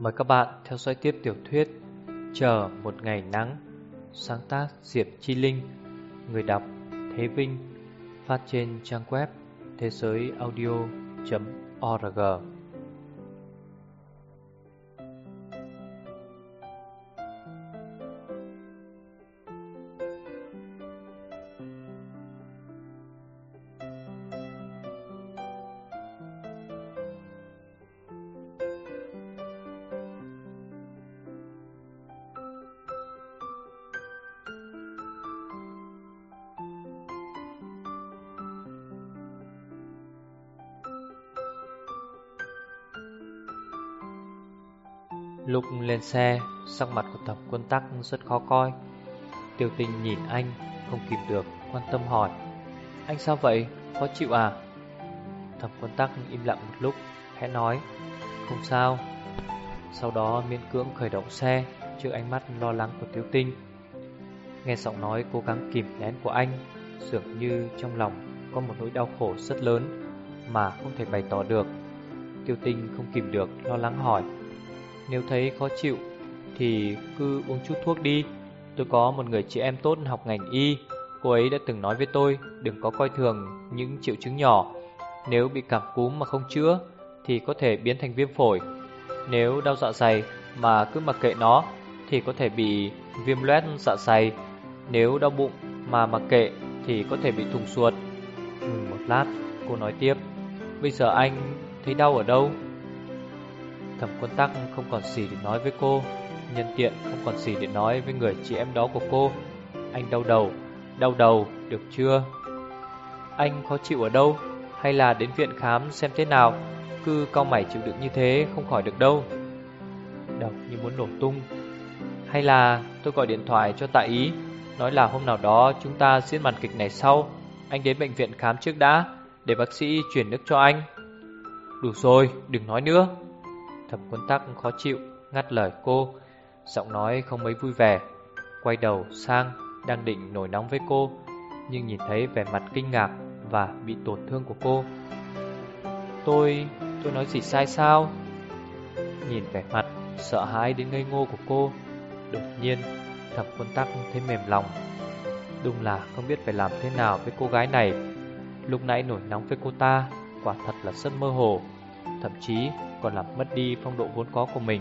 Mời các bạn theo dõi tiếp tiểu thuyết Chờ một ngày nắng, sáng tác Diệp Chi Linh, người đọc Thế Vinh, phát trên trang web thế giới audio.org. Lúc lên xe, sắc mặt của Thẩm Quân Tắc rất khó coi. Tiêu Tinh nhìn anh, không kìm được, quan tâm hỏi: "Anh sao vậy? Khó chịu à?" Thẩm Quân Tắc im lặng một lúc, khẽ nói: "Không sao." Sau đó miễn cưỡng khởi động xe trước ánh mắt lo lắng của Tiêu Tinh. Nghe giọng nói cố gắng kìm nén của anh, dường như trong lòng có một nỗi đau khổ rất lớn mà không thể bày tỏ được. Tiêu Tinh không kìm được lo lắng hỏi: "Nếu thấy khó chịu thì cứ uống chút thuốc đi. Tôi có một người chị em tốt học ngành y, cô ấy đã từng nói với tôi đừng có coi thường những triệu chứng nhỏ. Nếu bị cảm cúm mà không chữa thì có thể biến thành viêm phổi. Nếu đau dạ dày mà cứ mặc kệ nó thì có thể bị viêm loét dạ dày. Nếu đau bụng mà mặc kệ thì có thể bị thùng ruột." Ngừng một lát, cô nói tiếp: "Bây giờ anh thấy đau ở đâu?" Thẩm Quân Tắc không còn gì để nói với cô, nhân tiện không còn gì để nói với người chị em đó của cô. Anh đau đầu, được chưa? Anh khó chịu ở đâu? Hay là đến viện khám xem thế nào? Cứ cau mày chịu đựng như thế không khỏi được đâu. Đầu như muốn nổ tung. Hay là tôi gọi điện thoại cho Tạ Ý, nói là hôm nào đó chúng ta diễn màn kịch này sau. Anh đến bệnh viện khám trước đã, để bác sĩ chuyển nước cho anh. Đủ rồi, đừng nói nữa. Thẩm Quân Tắc khó chịu ngắt lời cô, giọng nói không mấy vui vẻ. Quay đầu sang, đang định nổi nóng với cô, nhưng nhìn thấy vẻ mặt kinh ngạc và bị tổn thương của cô. Tôi nói gì sai sao? Nhìn vẻ mặt sợ hãi đến ngây ngô của cô, đột nhiên Thẩm Quân Tắc thấy mềm lòng. Đúng là không biết phải làm thế nào với cô gái này. Lúc nãy nổi nóng với cô ta quả thật là rất mơ hồ, thậm chí còn làm mất đi phong độ vốn có của mình.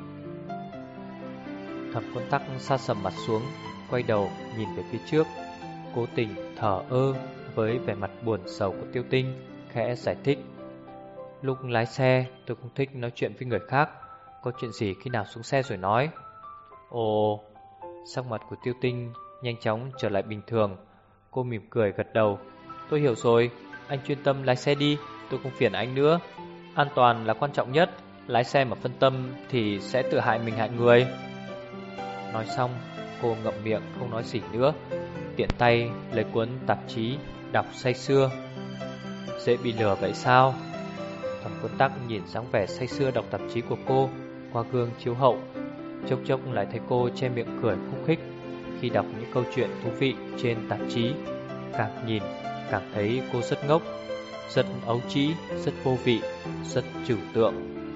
Thẩm Quân Tắc sa sầm mặt xuống, quay đầu nhìn về phía trước, cố tình thờ ơ với vẻ mặt buồn sầu của Tiêu Tinh, khẽ giải thích: "Lúc lái xe tôi không thích nói chuyện với người khác, có chuyện gì khi nào xuống xe rồi nói." Ồ, sắc mặt của Tiêu Tinh nhanh chóng trở lại bình thường. Cô mỉm cười gật đầu: "Tôi hiểu rồi, anh chuyên tâm lái xe đi, tôi không phiền anh nữa. An toàn là quan trọng nhất, lái xe mà phân tâm thì sẽ tự hại mình hại người." Nói xong, cô ngậm miệng không nói gì nữa, tiện tay lấy cuốn tạp chí đọc say sưa. Dễ bị lừa vậy sao? Thẩm Quân Tắc nhìn dáng vẻ say sưa đọc tạp chí của cô qua gương chiếu hậu, chốc chốc lại thấy cô che miệng cười khúc khích khi đọc những câu chuyện thú vị trên tạp chí. Càng nhìn càng thấy cô rất ngốc, rất ấu trĩ, rất vô vị, rất trừu tượng.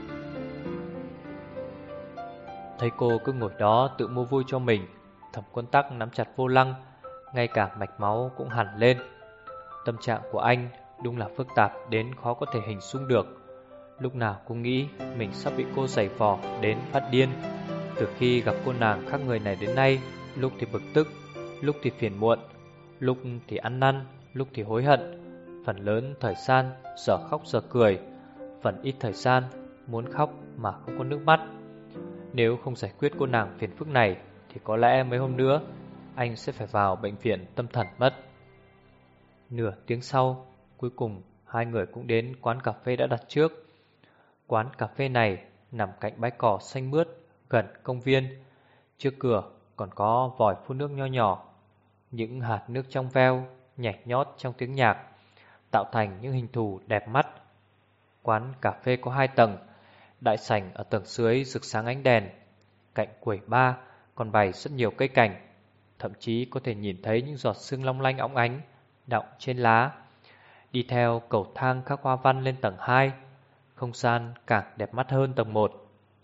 Thấy cô cứ ngồi đó tự mua vui cho mình, Thẩm Quân Tắc nắm chặt vô lăng, ngay cả mạch máu cũng hẳn lên. Tâm trạng của anh đúng là phức tạp đến khó có thể hình dung được. Lúc nào cũng nghĩ mình sắp bị cô giày vò đến phát điên. Từ khi gặp cô nàng khác người này đến nay, lúc thì bực tức, lúc thì phiền muộn, lúc thì ăn năn, lúc thì hối hận. Phần lớn thời gian giờ khóc giờ cười, phần ít thời gian muốn khóc mà không có nước mắt. Nếu không giải quyết cô nàng phiền phức này thì có lẽ mấy hôm nữa anh sẽ phải vào bệnh viện tâm thần mất. Nửa tiếng sau, cuối cùng hai người cũng đến quán cà phê đã đặt trước. Quán cà phê này nằm cạnh bãi cỏ xanh mướt gần công viên. Trước cửa còn có vòi phun nước nho nhỏ. Những hạt nước trong veo nhảy nhót trong tiếng nhạc, tạo thành những hình thù đẹp mắt. Quán cà phê có 2 tầng, đại sảnh ở tầng dưới rực sáng ánh đèn. Cạnh quầy bar còn bày rất nhiều cây cảnh, thậm chí có thể nhìn thấy những giọt sương long lanh óng ánh đọng trên lá. Đi theo cầu thang khắc hoa văn lên tầng 2, không gian càng đẹp mắt hơn tầng 1.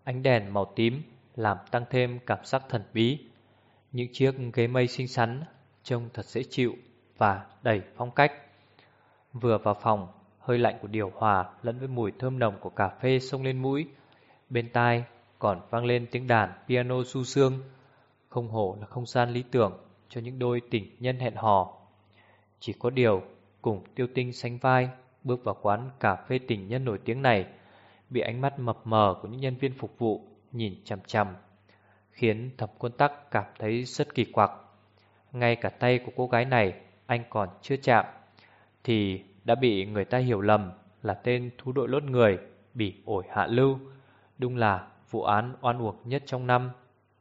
Ánh đèn màu tím làm tăng thêm cảm giác thần bí. Những chiếc ghế mây xinh xắn trông thật dễ chịu và đầy phong cách. Vừa vào phòng, hơi lạnh của điều hòa lẫn với mùi thơm nồng của cà phê xông lên mũi. Bên tai còn vang lên tiếng đàn piano du sương. Không hổ là không gian lý tưởng cho những đôi tình nhân hẹn hò. Chỉ có điều, cùng Tiêu Tinh sánh vai bước vào quán cà phê tình nhân nổi tiếng này, bị ánh mắt mập mờ của những nhân viên phục vụ nhìn chằm chằm, khiến Thẩm Quân Tắc cảm thấy rất kỳ quặc. Ngay cả tay của cô gái này anh còn chưa chạm thì đã bị người ta hiểu lầm là tên thú đội lốt người bị ổi hạ lưu. Đúng là vụ án oan uổng nhất trong năm.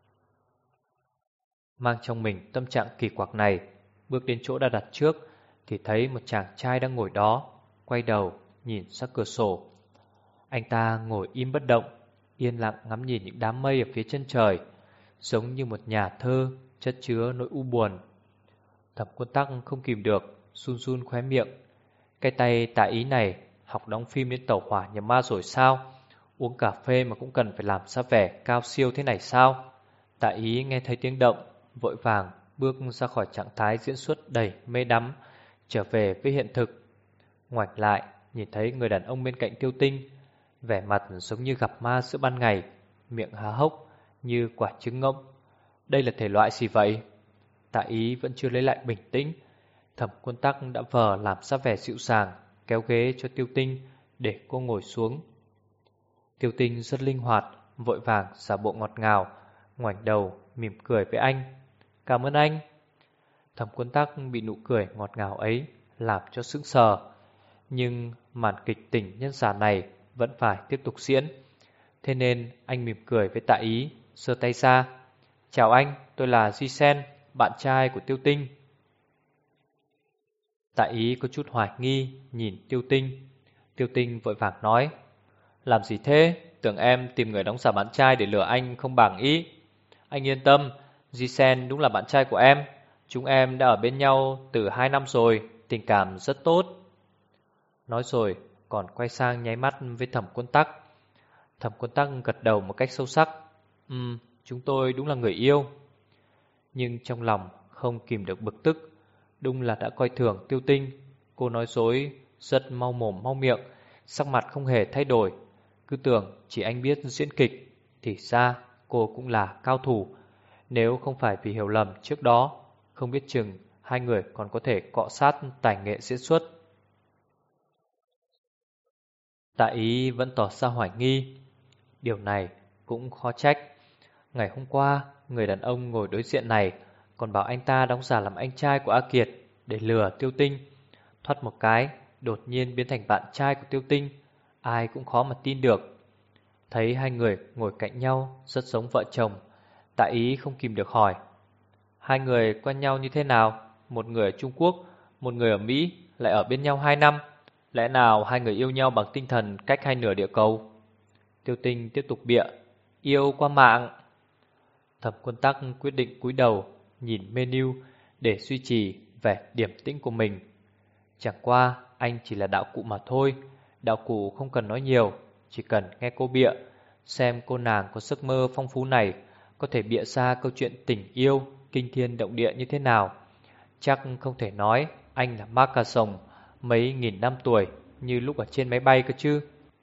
Mang trong mình tâm trạng kỳ quặc này, bước đến chỗ đã đặt trước thì thấy một chàng trai đang ngồi đó, quay đầu nhìn ra cửa sổ. Anh ta ngồi im bất động, yên lặng ngắm nhìn những đám mây ở phía chân trời, giống như một nhà thơ chất chứa nỗi u buồn. Thẩm Quân Tắc không kìm được, run run khóe miệng. Cái tay tà ý này học đóng phim đến tàu hỏa nhập ma rồi sao? Uống cà phê mà cũng cần phải làm ra vẻ cao siêu thế này sao? Tà ý nghe thấy tiếng động, vội vàng bước ra khỏi trạng thái diễn xuất đầy mê đắm, trở về với hiện thực. Ngoảnh lại, nhìn thấy người đàn ông bên cạnh Tiêu Tinh, vẻ mặt giống như gặp ma giữa ban ngày, miệng há hốc như quả trứng ngỗng. Đây là thể loại gì vậy? Tạ ý vẫn chưa lấy lại bình tĩnh. Thẩm Quân Tắc đã vờ làm ra vẻ dịu dàng, kéo ghế cho Tiêu Tinh để cô ngồi xuống. Tiêu Tinh rất linh hoạt, vội vàng giả bộ ngọt ngào, ngoảnh đầu mỉm cười với anh. Cảm ơn anh. Thẩm Quân Tắc bị nụ cười ngọt ngào ấy làm cho sững sờ, nhưng màn kịch tình nhân giả này vẫn phải tiếp tục diễn. Thế nên anh mỉm cười với Tạ ý, giơ tay ra. Chào anh, tôi là Di Sen, bạn trai của Tiêu Tinh. Tạ ý có chút hoài nghi nhìn Tiêu Tinh. Tiêu Tinh vội vàng nói, làm gì thế? Tưởng em tìm người đóng giả bạn trai để lừa anh không bằng ý. Anh yên tâm, Di Sen đúng là bạn trai của em. Chúng em đã ở bên nhau từ 2 năm rồi, tình cảm rất tốt. Nói rồi còn quay sang nháy mắt với Thẩm Quân Tắc. Thẩm Quân Tắc gật đầu một cách sâu sắc. Chúng tôi đúng là người yêu. Nhưng trong lòng không kìm được bực tức. Đúng là đã coi thường Tiêu Tinh. Cô nói dối rất mau mồm mau miệng, sắc mặt không hề thay đổi. Cứ tưởng chỉ anh biết diễn kịch, thì ra cô cũng là cao thủ. Nếu không phải vì hiểu lầm trước đó, không biết chừng hai người còn có thể cọ sát tài nghệ diễn xuất. Tạ ý vẫn tỏ ra hoài nghi. Điều này cũng khó trách. Ngày hôm qua, người đàn ông ngồi đối diện này còn bảo anh ta đóng giả làm anh trai của A Kiệt để lừa Tiêu Tinh. Thoát một cái, đột nhiên biến thành bạn trai của Tiêu Tinh, ai cũng khó mà tin được. Thấy hai người ngồi cạnh nhau rất giống vợ chồng, Tạ ý không kìm được hỏi, hai người quen nhau như thế nào? Một người ở Trung Quốc, một người ở Mỹ, lại ở bên nhau 2 năm. Lẽ nào hai người yêu nhau bằng tinh thần cách hai nửa địa cầu? Tiêu Tinh tiếp tục bịa, yêu qua mạng. Thẩm Quân Tắc quyết định cúi đầu nhìn menu để duy trì vẻ điềm tĩnh của mình. Chẳng qua anh chỉ là đạo cụ mà thôi. Đạo cụ không cần nói nhiều, chỉ cần nghe cô bịa, xem cô nàng có giấc mơ phong phú này có thể bịa ra câu chuyện tình yêu kinh thiên động địa như thế nào. Chắc không thể nói anh là ma cà rồng mấy nghìn năm tuổi như lúc ở trên máy bay cơ chứ.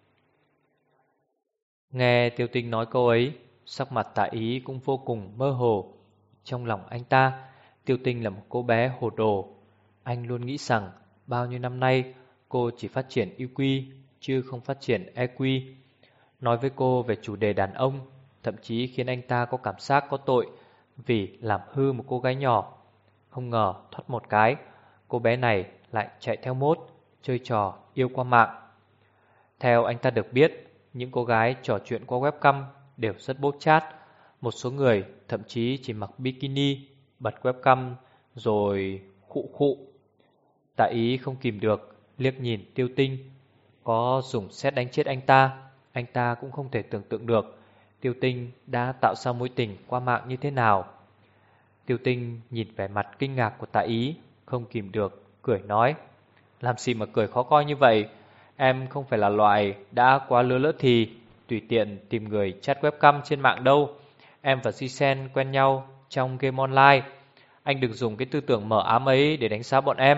Nghe Tiêu Tinh nói câu ấy, sắc mặt Tạ ý cũng vô cùng mơ hồ. Trong lòng anh ta, Tiêu Tinh là một cô bé hồ đồ. Anh luôn nghĩ rằng bao nhiêu năm nay cô chỉ phát triển IQ chứ không phát triển EQ. Nói với cô về chủ đề đàn ông, thậm chí khiến anh ta có cảm giác có tội vì làm hư một cô gái nhỏ. Không ngờ thoát một cái, cô bé này lại chạy theo mốt, chơi trò yêu qua mạng. Theo anh ta được biết, những cô gái trò chuyện qua webcam đều rất bốc chát. Một số người thậm chí chỉ mặc bikini, bật webcam rồi khụ khụ. Tạ ý không kìm được, liếc nhìn Tiêu Tinh. Có dùng sét đánh chết anh ta cũng không thể tưởng tượng được Tiêu Tinh đã tạo ra mối tình qua mạng như thế nào. Tiêu Tinh nhìn vẻ mặt kinh ngạc của Tạ ý, không kìm được, cười nói, làm gì mà cười khó coi như vậy? Em không phải là loại đã quá lứa lỡ thì. tùy tiện tìm người chat webcam trên mạng đâu. Em và Jisen quen nhau trong game online. Anh đừng dùng cái tư tưởng mờ ám ấy để đánh giá bọn em.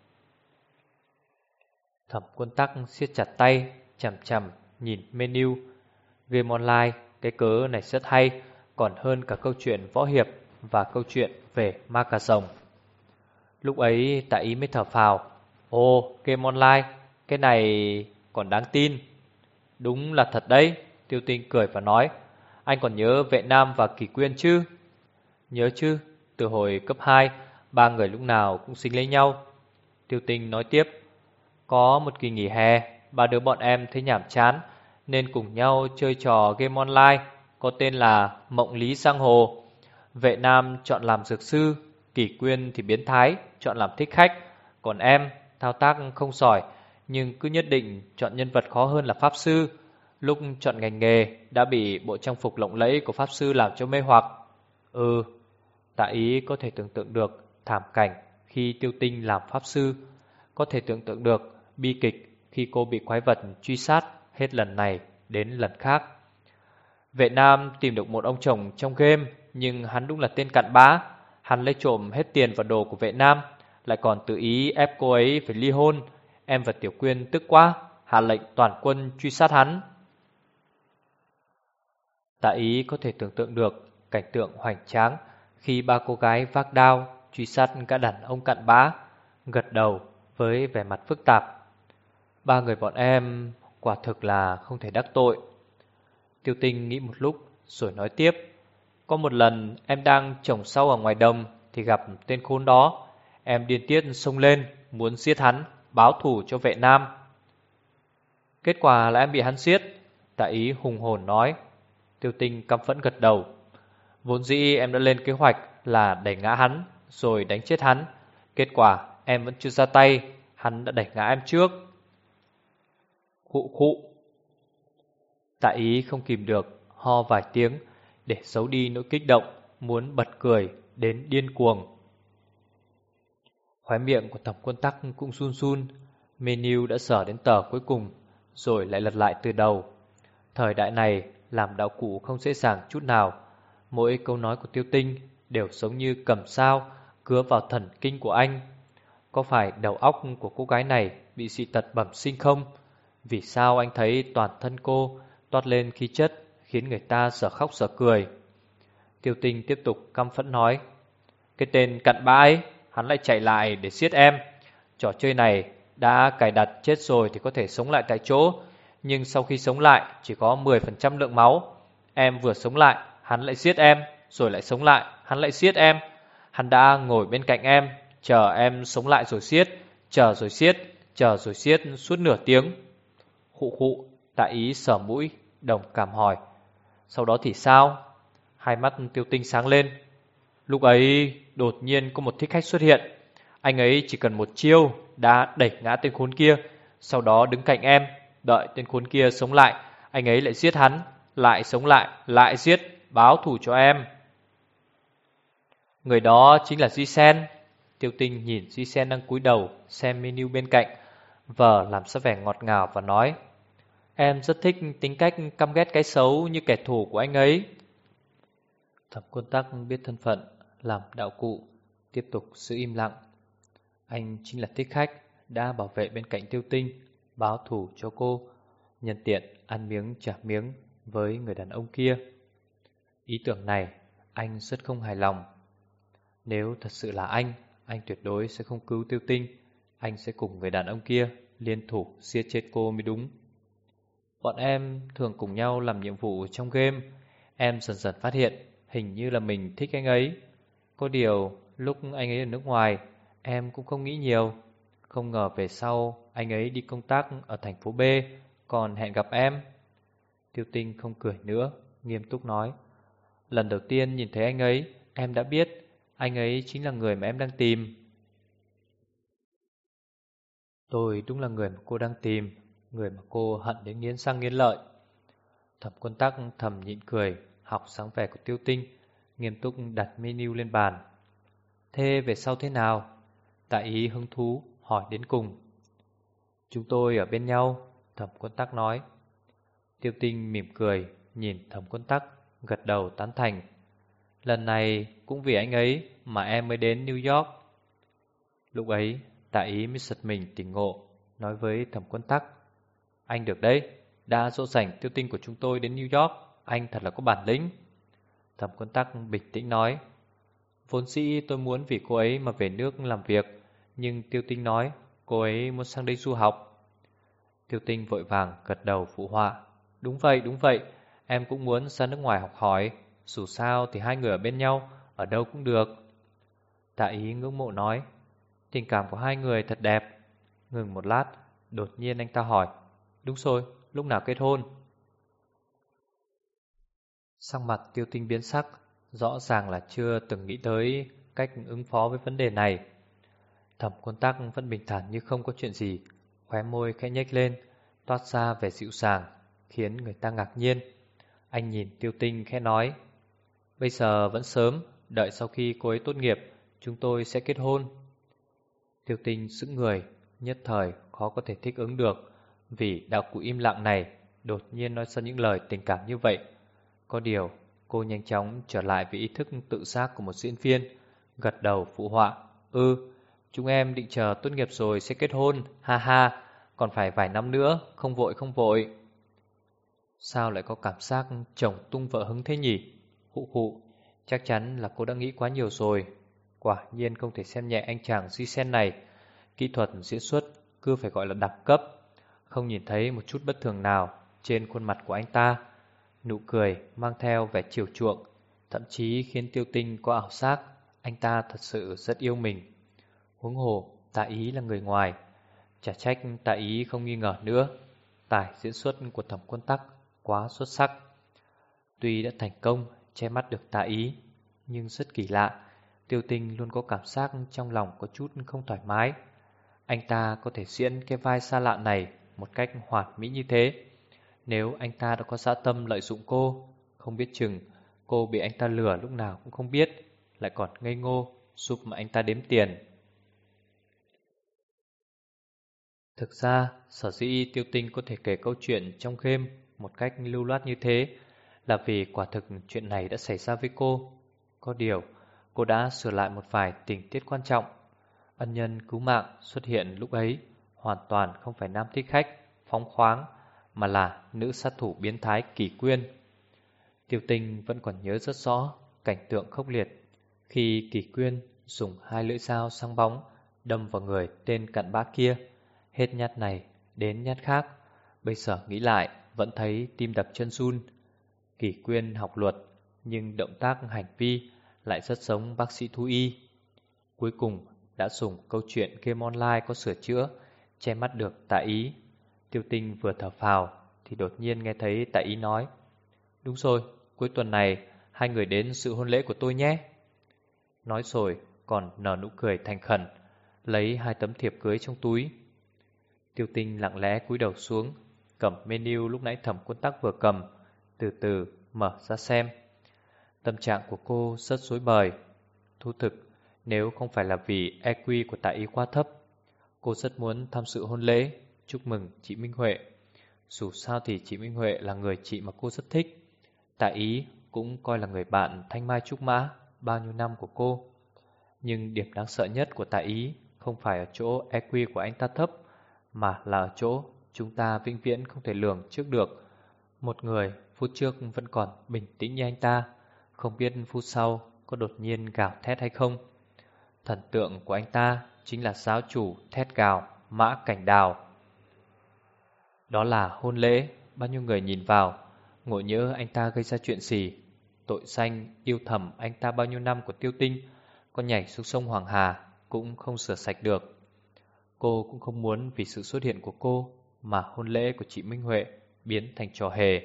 Thẩm Quân Tắc siết chặt tay, chằm chằm nhìn menu. Game online, cái cớ này rất hay, còn hơn cả câu chuyện võ hiệp và câu chuyện về ma cà rồng. Lúc ấy Tạ Ý mới thở phào. Ồ, game online, cái này còn đáng tin. Đúng là thật đấy, Tiêu Tinh cười và nói. Anh còn nhớ Vệ Nam và Kỳ Quyên chứ? Nhớ chứ, từ hồi cấp 2, ba người lúc nào cũng xính lấy nhau. Tiêu Tinh nói tiếp. Có một kỳ nghỉ hè, ba đứa bọn em thấy nhàm chán nên cùng nhau chơi trò game online có tên là Mộng Lý Giang Hồ. Vệ Nam chọn làm dược sư, Kỳ Quyên thì biến thái, chọn làm thích khách. Còn em, thao tác không giỏi, nhưng cứ nhất định chọn nhân vật khó hơn là pháp sư. Lúc chọn ngành nghề đã bị bộ trang phục lộng lẫy của pháp sư làm cho mê hoặc. Tạ Ý có thể tưởng tượng được thảm cảnh khi Tiêu Tinh làm pháp sư, có thể tưởng tượng được bi kịch khi cô bị quái vật truy sát hết lần này đến lần khác. Vệ Nam tìm được một ông chồng trong game, nhưng hắn đúng là tên cặn bã. Hắn lấy trộm hết tiền và đồ của Vệ Nam, lại còn tự ý ép cô ấy phải ly hôn. Em và Tiểu Quyên tức quá, hạ lệnh toàn quân truy sát hắn. Tạ Ý có thể tưởng tượng được cảnh tượng hoành tráng khi ba cô gái vác đao truy sát cả đàn ông cặn bã, gật đầu với vẻ mặt phức tạp. Ba người bọn em quả thực là không thể đắc tội. Tiêu Tinh nghĩ một lúc rồi nói tiếp. Có một lần em đang trồng rau ở ngoài đồng thì gặp tên khốn đó. Em điên tiết xông lên muốn giết hắn, báo thù cho Vệ Nam. Kết quả là em bị hắn giết. Tạ Ý hùng hồn nói. Tiêu Tinh căm phẫn gật đầu. Vốn dĩ em đã lên kế hoạch là đẩy ngã hắn rồi đánh chết hắn. Kết quả em vẫn chưa ra tay, hắn đã đẩy ngã em trước. Khụ khụ. Tạ Ý không kìm được, ho vài tiếng để giấu đi nỗi kích động, muốn bật cười đến điên cuồng. Khóe miệng của Thẩm Quân Tắc cũng run run. Menu đã sờ đến tờ cuối cùng, rồi lại lật lại từ đầu. Thời đại này làm đạo cụ không dễ dàng chút nào. Mỗi câu nói của Tiêu Tinh đều giống như cầm dao cứa vào thần kinh của anh. Có phải đầu óc của cô gái này bị dị tật bẩm sinh không? Vì sao anh thấy toàn thân cô toát lên khí chất khiến người ta dở khóc dở cười? Tiêu Tinh tiếp tục căm phẫn nói. Cái tên cặn bã ấy, hắn lại chạy lại để giết em. Trò chơi này đã cài đặt chết rồi thì có thể sống lại tại chỗ, nhưng sau khi sống lại chỉ có 10% lượng máu. Em vừa sống lại, hắn lại giết em, rồi lại sống lại, hắn lại giết em. Hắn đã ngồi bên cạnh em, chờ em sống lại rồi giết, chờ rồi giết, chờ rồi giết suốt nửa tiếng. Khụ khụ, Tạ Ý sờ mũi, đồng cảm hỏi. Sau đó thì sao? Hai mắt Tiêu Tinh sáng lên. Lúc ấy đột nhiên có một thích khách xuất hiện. Anh ấy chỉ cần một chiêu đã đẩy ngã tên khốn kia, sau đó đứng cạnh em, đợi tên khốn kia sống lại. Anh ấy lại giết hắn, lại sống lại, lại giết, báo thù cho em. Người đó chính là Jisen. Tiêu Tinh nhìn Jisen đang cúi đầu xem menu bên cạnh, vờ làm ra vẻ ngọt ngào và nói. Em rất thích tính cách căm ghét cái xấu như kẻ thù của anh ấy. Thẩm Quân Tắc biết thân phận làm đạo cụ, tiếp tục giữ im lặng. Anh chính là thích khách đã bảo vệ bên cạnh Tiêu Tinh, báo thù cho cô, nhân tiện ăn miếng trả miếng với người đàn ông kia. Ý tưởng này anh rất không hài lòng. Nếu thật sự là anh tuyệt đối sẽ không cứu Tiêu Tinh. Anh sẽ cùng người đàn ông kia liên thủ giết chết cô mới đúng. Bọn em thường cùng nhau làm nhiệm vụ trong game. Em dần dần phát hiện hình như là mình thích anh ấy. Có điều lúc anh ấy ở nước ngoài, em cũng không nghĩ nhiều. Không ngờ về sau anh ấy đi công tác ở thành phố B, còn hẹn gặp em. Tiêu Tinh không cười nữa, nghiêm túc nói. Lần đầu tiên nhìn thấy anh ấy, em đã biết anh ấy chính là người mà em đang tìm. Tôi đúng là người mà cô đang tìm, người mà cô hận đến nghiến răng nghiến lợi. Thẩm Quân Tắc thầm nhịn cười, học sáng vẻ của Tiêu Tinh, nghiêm túc đặt menu lên bàn. Thế về sau thế nào? Tạ Ý hứng thú hỏi đến cùng. Chúng tôi ở bên nhau, Thẩm Quân Tắc nói. Tiêu Tinh mỉm cười, nhìn Thẩm Quân Tắc, gật đầu tán thành. Lần này cũng vì anh ấy mà em mới đến New York. Lúc ấy, Tạ Ý mới giật mình tỉnh ngộ, nói với Thẩm Quân Tắc: Anh được đấy, đã dỗ dành Tiêu Tinh của chúng tôi đến New York, anh thật là có bản lĩnh. Thẩm Quân Tắc bình tĩnh nói: Vốn dĩ tôi muốn vì cô ấy mà về nước làm việc, nhưng Tiêu Tinh nói cô ấy muốn sang đây du học. Tiêu Tinh vội vàng gật đầu phụ họa: đúng vậy, em cũng muốn ra nước ngoài học hỏi, dù sao thì hai người ở bên nhau, ở đâu cũng được. Tạ Ý ngưỡng mộ nói: Tình cảm của hai người thật đẹp. Ngừng một lát, đột nhiên anh ta hỏi: Đúng rồi, lúc nào kết hôn? Sắc mặt Tiêu Tinh biến sắc, rõ ràng là chưa từng nghĩ tới cách ứng phó với vấn đề này. Thẩm Quân Tắc vẫn bình thản như không có chuyện gì, khóe môi khẽ nhếch lên, toát ra vẻ dịu dàng, khiến người ta ngạc nhiên. Anh nhìn Tiêu Tinh khẽ nói: Bây giờ vẫn sớm, đợi sau khi cô ấy tốt nghiệp, chúng tôi sẽ kết hôn. Tiêu Tinh sững người, nhất thời khó có thể thích ứng được, vì đạo cụ im lặng này đột nhiên nói ra những lời tình cảm như vậy. Có điều, cô nhanh chóng trở lại với ý thức tự giác của một diễn viên, gật đầu phụ họa: chúng em định chờ tốt nghiệp rồi sẽ kết hôn, ha ha, còn phải vài năm nữa, không vội không vội. Sao lại có cảm giác chồng tung vợ hứng thế nhỉ? Hụ hụ, chắc chắn là cô đã nghĩ quá nhiều rồi. Quả nhiên không thể xem nhẹ anh chàng Duy Sen này. Kỹ thuật diễn xuất cứ phải gọi là đẳng cấp. Không nhìn thấy một chút bất thường nào trên khuôn mặt của anh ta. Nụ cười mang theo vẻ chiều chuộng, thậm chí khiến Tiêu Tinh có ảo giác anh ta thật sự rất yêu mình. Huống hồ Tạ Ý là người ngoài, chả trách Tạ Ý không nghi ngờ nữa. Tài diễn xuất của Thẩm Quân Tắc quá xuất sắc. Tuy đã thành công che mắt được Tạ Ý, nhưng rất kỳ lạ, Tiêu Tinh luôn có cảm giác trong lòng có chút không thoải mái. Anh ta có thể diễn cái vai xa lạ này một cách hoàn mỹ như thế. Nếu anh ta đã có dã tâm lợi dụng cô, không biết chừng cô bị anh ta lừa lúc nào cũng không biết, lại còn ngây ngô giúp mà anh ta đếm tiền. Thực ra, sở dĩ Tiêu Tinh có thể kể câu chuyện trong game một cách lưu loát như thế là vì quả thực chuyện này đã xảy ra với cô. Có điều, cô đã sửa lại một vài tình tiết quan trọng. Ân nhân cứu mạng xuất hiện lúc ấy hoàn toàn không phải nam thích khách, phóng khoáng, mà là nữ sát thủ biến thái Kỷ Quyên. Tiêu Tinh vẫn còn nhớ rất rõ cảnh tượng khốc liệt khi Kỷ Quyên dùng hai lưỡi dao sáng bóng đâm vào người tên cặn bã kia, hết nhát này đến nhát khác. Bây giờ nghĩ lại vẫn thấy tim đập chân run. Kỷ Quyên học luật, nhưng động tác hành vi lại rất giống bác sĩ thú y. Cuối cùng đã dùng câu chuyện game online có sửa chữa che mắt được Tạ Ý. Tiêu Tinh vừa thở phào thì đột nhiên nghe thấy Tạ Ý nói: Đúng rồi, cuối tuần này hai người đến sự hôn lễ của tôi nhé. Nói rồi còn nở nụ cười thành khẩn, lấy hai tấm thiệp cưới trong túi. Tiêu Tinh lặng lẽ cúi đầu xuống, cầm menu lúc nãy Thẩm Quân Tắc vừa cầm, từ từ mở ra xem. Tâm trạng của cô rất rối bời. Thú thực, nếu không phải là vì EQ của Tạ Ý quá thấp, cô rất muốn tham dự hôn lễ chúc mừng chị Minh Huệ. Dù sao thì chị Minh Huệ là người chị mà cô rất thích. Tạ Ý cũng coi là người bạn thanh mai trúc mã bao nhiêu năm của cô. Nhưng điểm đáng sợ nhất của Tạ Ý không phải ở chỗ EQ của anh ta thấp, mà là ở chỗ chúng ta vĩnh viễn không thể lường trước được. Một người phút trước vẫn còn bình tĩnh như anh ta, không biết phút sau có đột nhiên gào thét hay không. Thần tượng của anh ta chính là giáo chủ thét gào Mã Cảnh Đào. Đó là hôn lễ, bao nhiêu người nhìn vào, ngộ nhỡ anh ta gây ra chuyện gì. Tội danh yêu thầm anh ta bao nhiêu năm của Tiêu Tinh, có nhảy xuống sông Hoàng Hà cũng không sửa sạch được. Cô cũng không muốn vì sự xuất hiện của cô mà hôn lễ của chị Minh Huệ biến thành trò hề.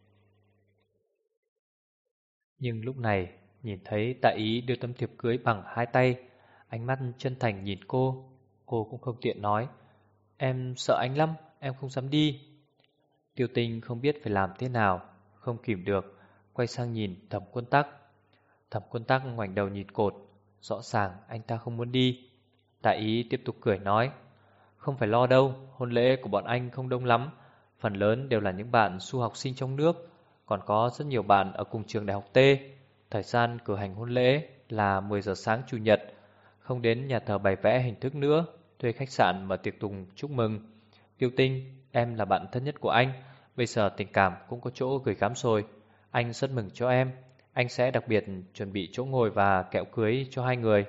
Nhưng lúc này nhìn thấy Tạ Ý đưa tấm thiệp cưới bằng hai tay, ánh mắt chân thành nhìn cô cũng không tiện nói: Em sợ anh lắm, em không dám đi. Tiêu Tinh không biết phải làm thế nào, không kìm được quay sang nhìn Thẩm Quân Tắc. Thẩm Quân Tắc ngoảnh đầu nhìn cột, rõ ràng anh ta không muốn đi. Tạ Ý tiếp tục cười nói: Không phải lo đâu, hôn lễ của bọn anh không đông lắm, phần lớn đều là những bạn du học sinh trong nước, còn có rất nhiều bạn ở cùng trường đại học T. Thời gian cử hành hôn lễ là 10 giờ sáng Chủ nhật, không đến nhà thờ bày vẽ hình thức nữa, thuê khách sạn mở tiệc tùng chúc mừng. Tiêu Tinh, em là bạn thân nhất của anh, bây giờ tình cảm cũng có chỗ gửi gắm rồi. Anh rất mừng cho em, anh sẽ đặc biệt chuẩn bị chỗ ngồi và kẹo cưới cho hai người.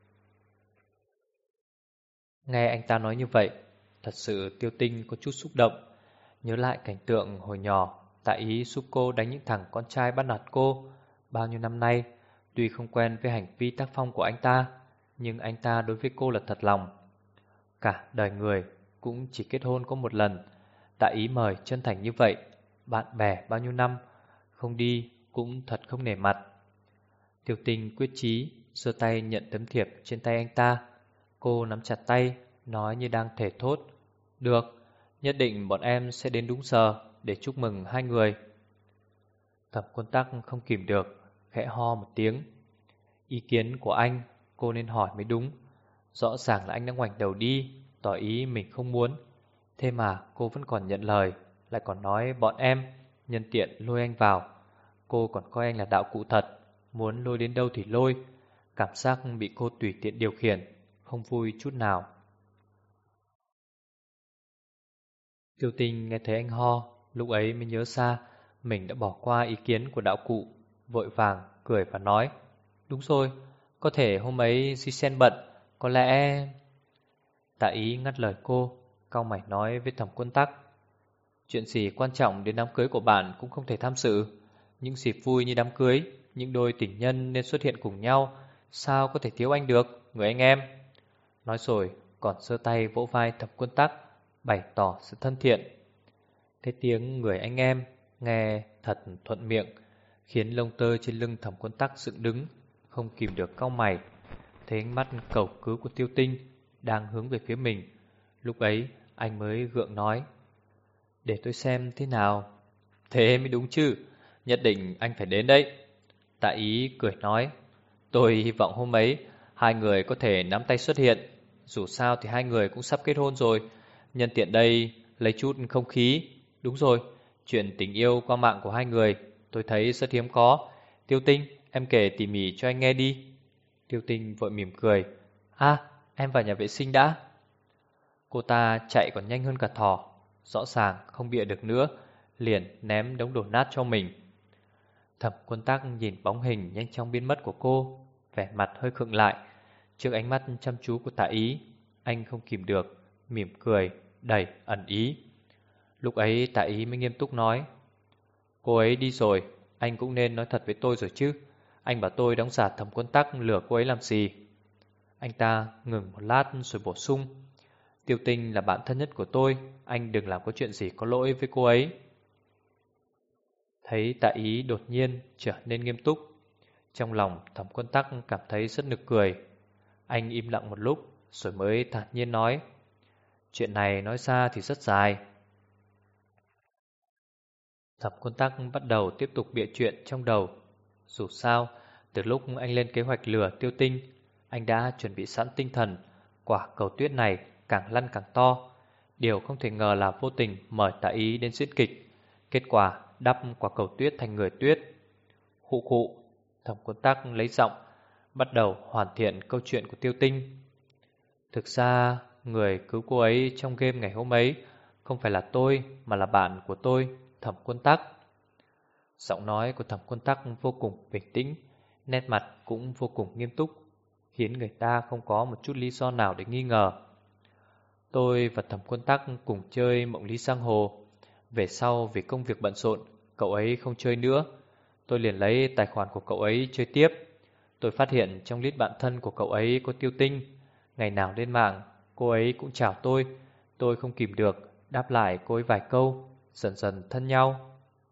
Nghe anh ta nói như vậy, thật sự Tiêu Tinh có chút xúc động. Nhớ lại cảnh tượng hồi nhỏ, Tạ Ý giúp cô đánh những thằng con trai bắt nạt cô. Bao nhiêu năm nay, tuy không quen với hành vi tác phong của anh ta, nhưng anh ta đối với cô là thật lòng. Cả đời người cũng chỉ kết hôn có một lần. Tạ Ý mời chân thành như vậy, bạn bè bao nhiêu năm, không đi cũng thật không nể mặt. Tiêu Tinh quyết chí giơ tay nhận tấm thiệp trên tay anh ta. Cô nắm chặt tay, nói như đang thề thốt: được, nhất định bọn em sẽ đến đúng giờ để chúc mừng hai người. Thẩm Quân Tắc không kìm được, khẽ ho một tiếng. Ý kiến của anh cô nên hỏi mới đúng. Rõ ràng là anh đã ngoảnh đầu đi, tỏ ý mình không muốn. Thế mà cô vẫn còn nhận lời, lại còn nói bọn em nhân tiện lôi anh vào. Cô còn coi anh là đạo cụ thật, muốn lôi đến đâu thì lôi. Cảm giác bị cô tùy tiện điều khiển, không vui chút nào. Tiêu Tinh nghe thấy anh ho, lúc ấy mới nhớ ra mình đã bỏ qua ý kiến của đạo cụ, vội vàng cười và nói: đúng rồi, có thể hôm ấy Di Sen bận, có lẽ... Tạ Ý ngắt lời cô, cau mày nói với Thẩm Quân Tắc: chuyện gì quan trọng đến đám cưới của bạn cũng không thể tham dự. Những dịp vui như đám cưới, những đôi tình nhân nên xuất hiện cùng nhau, sao có thể thiếu anh được, người anh em. Nói rồi còn giơ tay vỗ vai Thẩm Quân Tắc, bày tỏ sự thân thiện. Thế tiếng người anh em nghe thật thuận miệng, khiến lông tơ trên lưng Thẩm Quân Tắc dựng đứng, không kìm được cau mày. Thấy ánh mắt cầu cứu của Tiêu Tinh đang hướng về phía mình, lúc ấy anh mới gượng nói: để tôi xem thế nào. Thế mới đúng chứ, nhất định anh phải đến đấy. Tạ Ý cười nói: tôi hy vọng hôm ấy hai người có thể nắm tay xuất hiện. Dù sao thì hai người cũng sắp kết hôn rồi, nhân tiện đây lấy chút không khí. Đúng rồi, chuyện tình yêu qua mạng của hai người tôi thấy rất hiếm có. Tiêu Tinh, em kể tỉ mỉ cho anh nghe đi. Tiêu Tinh vội mỉm cười: em vào nhà vệ sinh đã. Cô ta chạy còn nhanh hơn cả thỏ, rõ ràng không bịa được nữa, liền ném đống đổ nát cho mình. Thẩm Quân Tắc nhìn bóng hình nhanh chóng biến mất của cô, vẻ mặt hơi khựng lại. Trước ánh mắt chăm chú của Tạ Ý, anh không kìm được, mỉm cười, đầy ẩn ý. Lúc ấy Tạ Ý mới nghiêm túc nói: cô ấy đi rồi, anh cũng nên nói thật với tôi rồi chứ. Anh bảo tôi đóng giả Thẩm Quân Tắc lừa cô ấy làm gì? Anh ta ngừng một lát rồi bổ sung: Tiêu Tinh là bạn thân nhất của tôi, anh đừng làm có chuyện gì có lỗi với cô ấy. Thấy Tạ Ý đột nhiên trở nên nghiêm túc, trong lòng Thẩm Quân Tắc cảm thấy rất nực cười. Anh im lặng một lúc rồi mới thản nhiên nói: chuyện này nói ra thì rất dài. Thẩm Quân Tắc bắt đầu tiếp tục bịa chuyện trong đầu. Dù sao, từ lúc anh lên kế hoạch lừa Tiêu Tinh, anh đã chuẩn bị sẵn tinh thần. Quả cầu tuyết này càng lăn càng to. Điều không thể ngờ là vô tình mời Tạ Ý đến diễn kịch, kết quả đắp quả cầu tuyết thành người tuyết. Khụ khụ, Thẩm Quân Tắc lấy giọng, bắt đầu hoàn thiện câu chuyện của Tiêu Tinh. Thực ra, người cứu cô ấy trong game ngày hôm ấy không phải là tôi, mà là bạn của tôi, Thẩm Quân Tắc. Giọng nói của Thẩm Quân Tắc vô cùng bình tĩnh, nét mặt cũng vô cùng nghiêm túc, khiến người ta không có một chút lý do nào để nghi ngờ. Tôi và Thẩm Quân Tắc cùng chơi Mộng Lý Giang Hồ. Về sau vì công việc bận rộn, cậu ấy không chơi nữa. Tôi liền lấy tài khoản của cậu ấy chơi tiếp. Tôi phát hiện trong list bạn thân của cậu ấy có Tiêu Tinh. Ngày nào lên mạng, cô ấy cũng chào tôi. Tôi không kìm được, đáp lại cô ấy vài câu, dần dần thân nhau.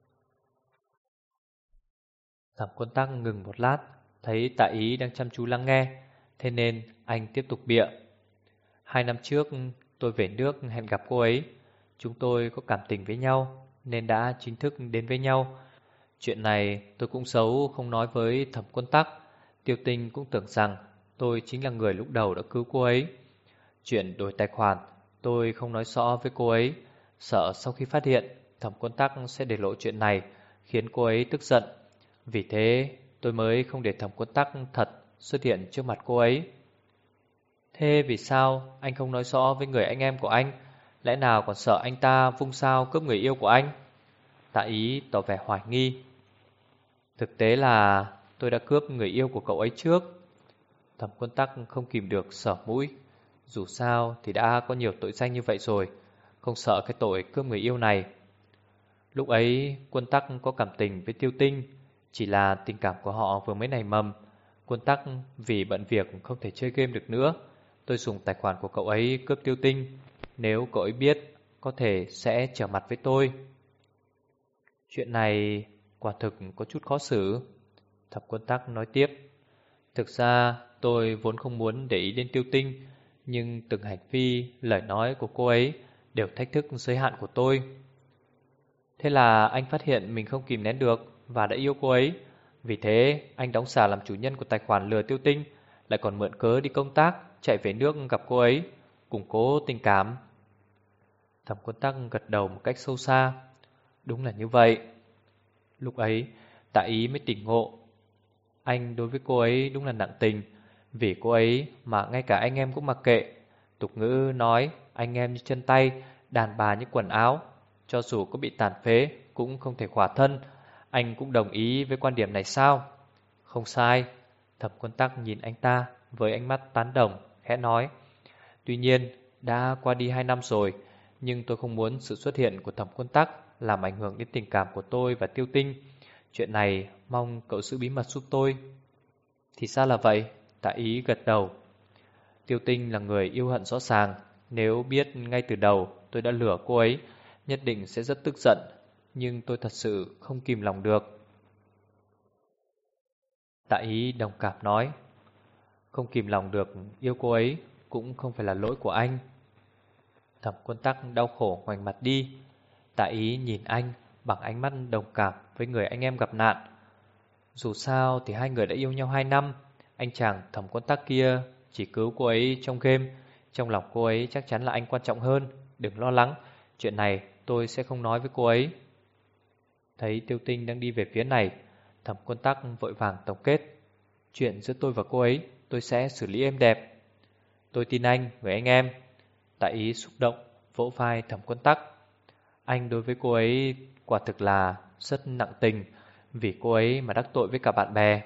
Thẩm Quân Tắc ngừng một lát, thấy Tạ Ý đang chăm chú lắng nghe, thế nên anh tiếp tục bịa. 2 năm trước tôi về nước hẹn gặp cô ấy. Chúng tôi có cảm tình với nhau nên đã chính thức đến với nhau. Chuyện này tôi cũng giấu không nói với Thẩm Quân Tắc. Tiêu Tinh cũng tưởng rằng tôi chính là người lúc đầu đã cứu cô ấy. Chuyện đổi tài khoản tôi không nói rõ với cô ấy, sợ sau khi phát hiện Thẩm Quân Tắc sẽ để lộ chuyện này, khiến cô ấy tức giận. Vì thế tôi mới không để Thẩm Quân Tắc thật xuất hiện trước mặt cô ấy. Thế vì sao anh không nói rõ với người anh em của anh? Lẽ nào còn sợ anh ta vung sao cướp người yêu của anh? Tạ Ý tỏ vẻ hoài nghi. Thực tế là tôi đã cướp người yêu của cậu ấy trước. Thẩm Quân Tắc không kìm được sờ mũi. Dù sao thì đã có nhiều tội danh như vậy rồi, không sợ cái tội cướp người yêu này. Lúc ấy Quân Tắc có cảm tình với Tiêu Tinh, chỉ là tình cảm của họ vừa mới nảy mầm. Quân Tắc vì bận việc không thể chơi game được nữa. Tôi dùng tài khoản của cậu ấy cướp Tiêu Tinh. Nếu cậu ấy biết, có thể sẽ trở mặt với tôi. Chuyện này quả thực có chút khó xử. Thẩm Quân Tắc nói tiếp. Thực ra tôi vốn không muốn để ý đến Tiêu Tinh, nhưng từng hành vi, lời nói của cô ấy đều thách thức giới hạn của tôi. Thế là anh phát hiện mình không kìm nén được và đã yêu cô ấy. Vì thế anh đóng giả làm chủ nhân của tài khoản lừa Tiêu Tinh, lại còn mượn cớ đi công tác, chạy về nước gặp cô ấy, củng cố tình cảm. Thẩm Quân Tắc gật đầu một cách sâu xa. Đúng là như vậy. Lúc ấy Tạ Ý mới tỉnh ngộ. Anh đối với cô ấy đúng là nặng tình. Vì cô ấy mà ngay cả anh em cũng mặc kệ. Tục ngữ nói anh em như chân tay, đàn bà như quần áo. Cho dù có bị tàn phế cũng không thể khỏa thân. Anh cũng đồng ý với quan điểm này sao? Không sai. Thẩm Quân Tắc nhìn anh ta với ánh mắt tán đồng, khẽ nói. Tuy nhiên đã qua đi 2 năm rồi, nhưng tôi không muốn sự xuất hiện của Thẩm Quân Tắc làm ảnh hưởng đến tình cảm của tôi và Tiêu Tinh. Chuyện này mong cậu giữ bí mật giúp tôi. Thì ra là vậy. Tạ Ý gật đầu. Tiêu Tinh là người yêu hận rõ ràng. Nếu biết ngay từ đầu tôi đã lừa cô ấy, nhất định sẽ rất tức giận. Nhưng tôi thật sự không kìm lòng được. Tạ Ý đồng cảm nói. Không kìm lòng được yêu cô ấy cũng không phải là lỗi của anh. Thẩm Quân Tắc đau khổ ngoảnh mặt đi. Tạ Ý nhìn anh bằng ánh mắt đồng cảm với người anh em gặp nạn. Dù sao thì hai người đã yêu nhau 2 năm. Anh chàng Thẩm Quân Tắc kia chỉ cứu cô ấy trong game. Trong lòng cô ấy chắc chắn là anh quan trọng hơn. Đừng lo lắng, chuyện này tôi sẽ không nói với cô ấy. Thấy Tiêu Tinh đang đi về phía này, Thẩm Quân Tắc vội vàng tổng kết. Chuyện giữa tôi và cô ấy tôi sẽ xử lý êm đẹp. Tôi tin anh, người anh em. Tạ Ý xúc động vỗ vai Thẩm Quân Tắc. Anh đối với cô ấy quả thực là rất nặng tình, vì cô ấy mà đắc tội với cả bạn bè.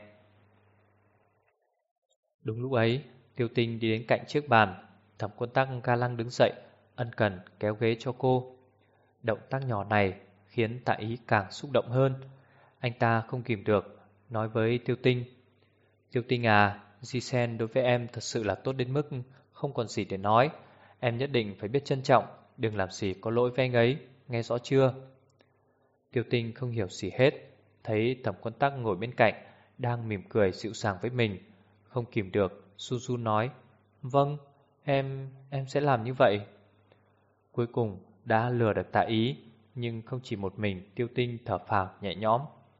Đúng lúc ấy, Tiêu Tinh đi đến cạnh chiếc bàn. Thẩm Quân Tắc ga lăng đứng dậy, ân cần kéo ghế cho cô. Động tác nhỏ này khiến Tạ Ý càng xúc động hơn. Anh ta không kìm được nói với Tiêu Tinh. Tiêu Tinh à, Ji-sen đối với em thật sự là tốt đến mức không còn gì để nói. Em nhất định phải biết trân trọng, đừng làm gì có lỗi với anh ấy, nghe rõ chưa? Tiêu Tinh không hiểu gì hết, thấy Thẩm Quân Tắc ngồi bên cạnh, đang mỉm cười dịu dàng với mình. Không kìm được, su su nói. Vâng, em sẽ làm như vậy. Cuối cùng đã lừa được Tạ Ý, nhưng không chỉ một mình Tiêu Tinh thở phào nhẹ nhõm.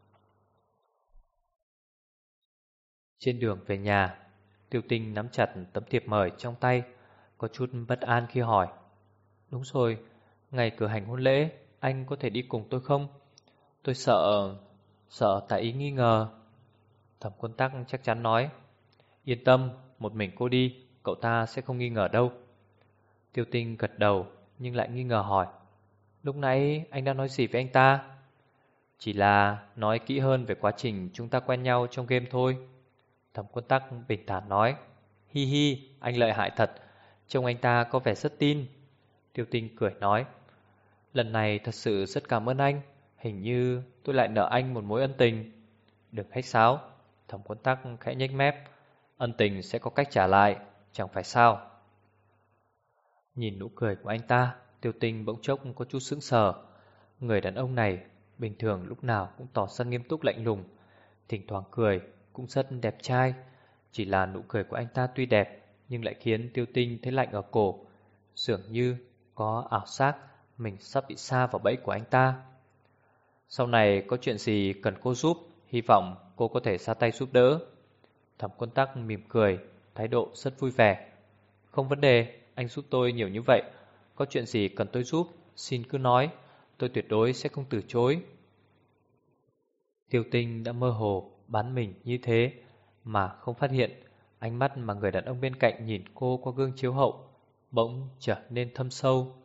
Trên đường về nhà, Tiêu Tinh nắm chặt tấm thiệp mời trong tay, có chút bất an khi hỏi. Đúng rồi, ngày cử hành hôn lễ, anh có thể đi cùng tôi không? Tôi sợ Tạ Ý nghi ngờ. Thẩm Quân Tắc chắc chắn nói. Yên tâm, một mình cô đi, cậu ta sẽ không nghi ngờ đâu. Tiêu Tinh gật đầu, nhưng lại nghi ngờ hỏi. Lúc nãy anh đã nói gì với anh ta? Chỉ là nói kỹ hơn về quá trình chúng ta quen nhau trong game thôi. Thẩm Quân Tắc bình thản nói. Hi hi, anh lợi hại thật, trông anh ta có vẻ rất tin. Tiêu Tinh cười nói. Lần này thật sự rất cảm ơn anh, hình như tôi lại nợ anh một mối ân tình. Đừng khách sáo. Thẩm Quân Tắc khẽ nhếch mép. Ân tình sẽ có cách trả lại, chẳng phải sao? Nhìn nụ cười của anh ta, Tiêu Tinh bỗng chốc có chút sững sờ. Người đàn ông này bình thường lúc nào cũng tỏ ra nghiêm túc lạnh lùng, thỉnh thoảng cười cũng rất đẹp trai. Chỉ là nụ cười của anh ta tuy đẹp, nhưng lại khiến Tiêu Tinh thấy lạnh ở cổ, dường như có ảo giác mình sắp bị sa vào bẫy của anh ta. Sau này có chuyện gì cần cô giúp, hy vọng cô có thể ra tay giúp đỡ. Thẩm Quân Tắc mỉm cười, thái độ rất vui vẻ. Không vấn đề, anh giúp tôi nhiều như vậy, có chuyện gì cần tôi giúp xin cứ nói, tôi tuyệt đối sẽ không từ chối. Tiêu Tinh đã mơ hồ bán mình như thế mà không phát hiện ánh mắt mà người đàn ông bên cạnh nhìn cô qua gương chiếu hậu bỗng trở nên thâm sâu.